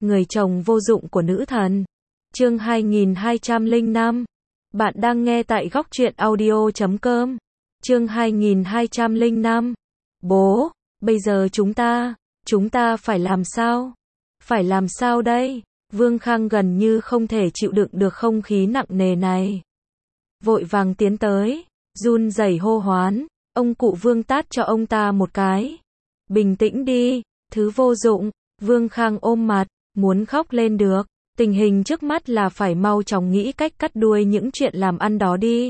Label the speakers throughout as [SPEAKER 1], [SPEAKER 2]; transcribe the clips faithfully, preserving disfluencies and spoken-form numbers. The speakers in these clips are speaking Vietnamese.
[SPEAKER 1] Người chồng vô dụng của nữ thần. Chương hai nghìn hai trăm lẻ năm. Bạn đang nghe tại góc truyện audio chấm com. Chương hai nghìn hai trăm lẻ năm. Bố, bây giờ chúng ta, chúng ta phải làm sao? Phải làm sao đây? Vương Khang gần như không thể chịu đựng được không khí nặng nề này. Vội vàng tiến tới, run rẩy hô hoán, ông cụ Vương tát cho ông ta một cái. Bình tĩnh đi, thứ vô dụng. Vương Khang ôm mặt, muốn khóc lên được. Tình hình trước mắt là phải mau chóng nghĩ cách cắt đuôi những chuyện làm ăn đó đi.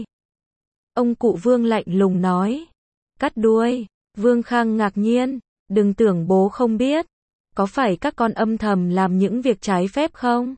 [SPEAKER 1] Ông cụ Vương lạnh lùng nói. Cắt đuôi? Vương Khang ngạc nhiên, đừng tưởng bố không biết. Có phải các con âm thầm làm những việc trái phép không?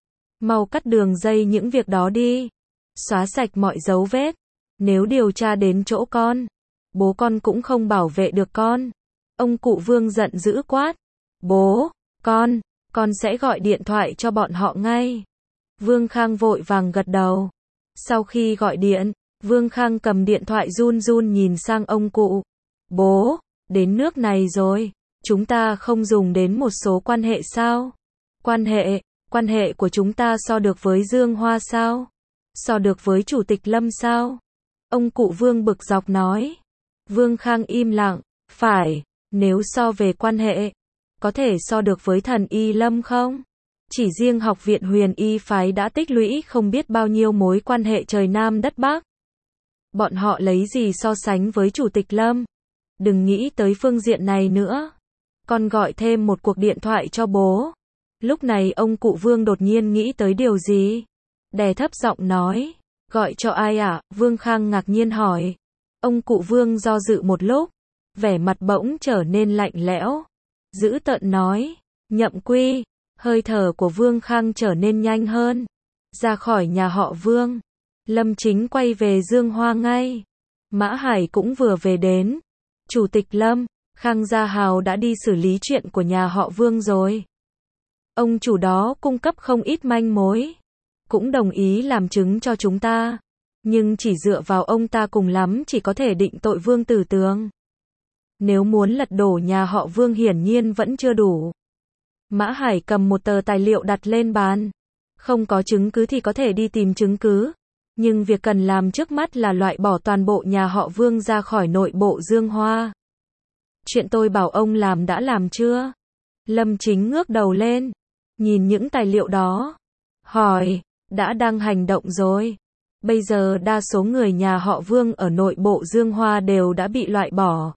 [SPEAKER 1] Mau cắt đường dây những việc đó đi. Xóa sạch mọi dấu vết. Nếu điều tra đến chỗ con, bố con cũng không bảo vệ được con. Ông cụ Vương giận dữ quát. Bố, con, con sẽ gọi điện thoại cho bọn họ ngay. Vương Khang vội vàng gật đầu. Sau khi gọi điện, Vương Khang cầm điện thoại run run nhìn sang ông cụ. Bố, đến nước này rồi, chúng ta không dùng đến một số quan hệ sao? Quan hệ, quan hệ của chúng ta so được với Dương Hoa sao? So được với Chủ tịch Lâm sao? Ông cụ Vương bực dọc nói. Vương Khang im lặng. Phải, nếu so về quan hệ, có thể so được với thần y Lâm không? Chỉ riêng học viện Huyền Y phái đã tích lũy không biết bao nhiêu mối quan hệ trời Nam đất Bắc. Bọn họ lấy gì so sánh với Chủ tịch Lâm? Đừng nghĩ tới phương diện này nữa. Con gọi thêm một cuộc điện thoại cho bố. Lúc này ông cụ Vương đột nhiên nghĩ tới điều gì? Đè thấp giọng nói. Gọi cho ai ạ? À? Vương Khang ngạc nhiên hỏi. Ông cụ Vương do dự một lúc. Vẻ mặt bỗng trở nên lạnh lẽo. Dữ tợn nói. Nhậm Quy. Hơi thở của Vương Khang trở nên nhanh hơn. Ra khỏi nhà họ Vương. Lâm Chính quay về Dương Hoa ngay. Mã Hải cũng vừa về đến. Chủ tịch Lâm, Khang Gia Hào đã đi xử lý chuyện của nhà họ Vương rồi. Ông chủ đó cung cấp không ít manh mối. Cũng đồng ý làm chứng cho chúng ta. Nhưng chỉ dựa vào ông ta cùng lắm chỉ có thể định tội Vương Tử Tường. Nếu muốn lật đổ nhà họ Vương hiển nhiên vẫn chưa đủ. Mã Hải cầm một tờ tài liệu đặt lên bàn. Không có chứng cứ thì có thể đi tìm chứng cứ. Nhưng việc cần làm trước mắt là loại bỏ toàn bộ nhà họ Vương ra khỏi nội bộ Dương Hoa. Chuyện tôi bảo ông làm đã làm chưa? Lâm Chính ngước đầu lên. Nhìn những tài liệu đó. Hỏi, đã đang hành động rồi. Bây giờ đa số người nhà họ Vương ở nội bộ Dương Hoa đều đã bị loại bỏ.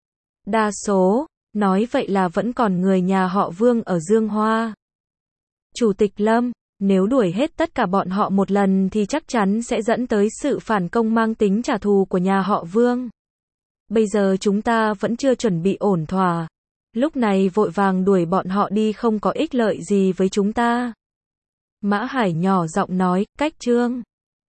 [SPEAKER 1] Đa số, nói vậy là vẫn còn người nhà họ Vương ở Dương Hoa. Chủ tịch Lâm, nếu đuổi hết tất cả bọn họ một lần thì chắc chắn sẽ dẫn tới sự phản công mang tính trả thù của nhà họ Vương. Bây giờ chúng ta vẫn chưa chuẩn bị ổn thỏa. Lúc này vội vàng đuổi bọn họ đi không có ích lợi gì với chúng ta. Mã Hải nhỏ giọng nói, cách Trương.